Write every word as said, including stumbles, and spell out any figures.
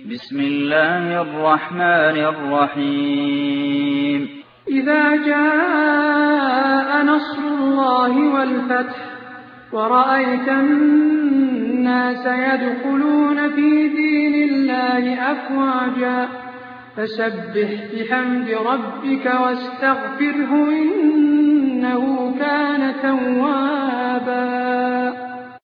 بسم الله الرحمن الرحيم إذا جاء نصر الله والفتح ورأيت الناس يدخلون في دين الله أفواجا فسبح بحمد ربك واستغفره إنه كان توابا